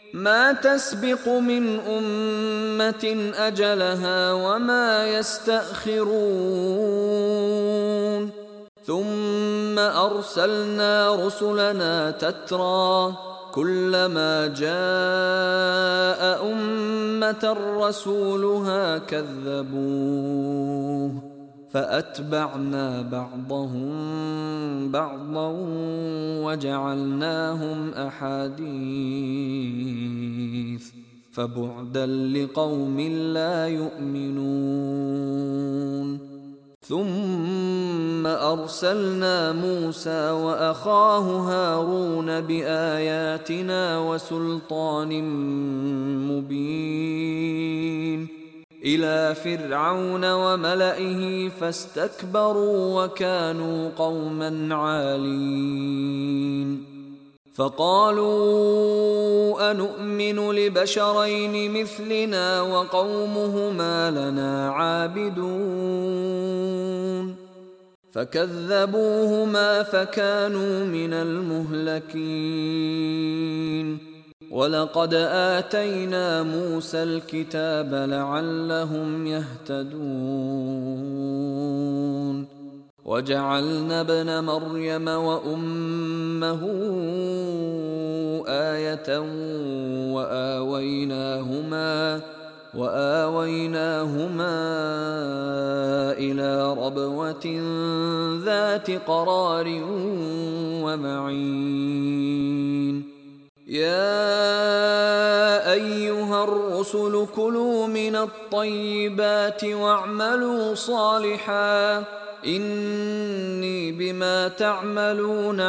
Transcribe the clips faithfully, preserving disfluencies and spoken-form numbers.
ما تسبق من أمة أجلها وما يستأخرون ثم أرسلنا رسلنا تترى كلما جاء أمة رسولها كذبوه فأتبعنا بعضهم بعضا وجعلناهم أحاديث فبعدا لقوم لا يؤمنون ثم أرسلنا موسى وأخاه هارون بآياتنا وسلطان مبين إلى فرعون وملئه فاستكبروا وكانوا قوما عالين فقالوا أنؤمن لبشرين مثلنا وقومهما لنا عابدون فكذبوهما فكانوا من المهلكين ولقد آتينا موسى الكتاب لعلهم يهتدون وجعلنا ابن مريم وأمه آية وآويناهما وآويناهما إلى ربوة ذات قرار ومعين يا أيها الرسل كلوا من الطيبات واعملوا صالحا إني بما تعملون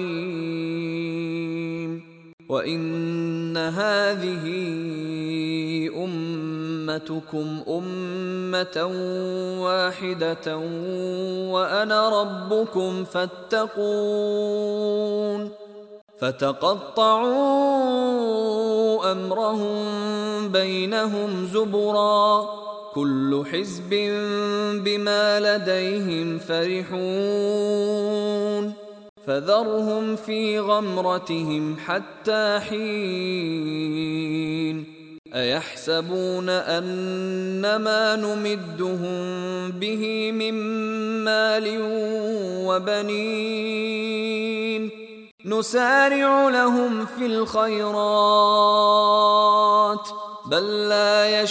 عليم وإن هذه أمتكم أمة واحدة وأنا ربكم فاتقون فتقطعوا أمرهم بينهم زبرا كل حزب بما لديهم فرحون فذرهم في غمرتهم حتى حين أيحسبون أنما نمدهم به من مال وبنين نسارع لهم في الخيرات بل لا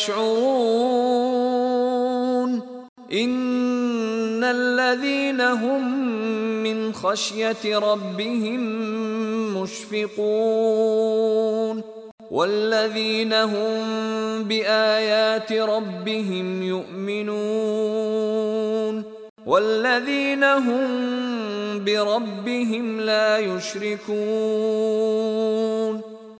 يشعرون إن الذين هم من خشية ربهم مشفقون والذين هم بآيات ربهم يؤمنون والذين هم بربهم لا يشركون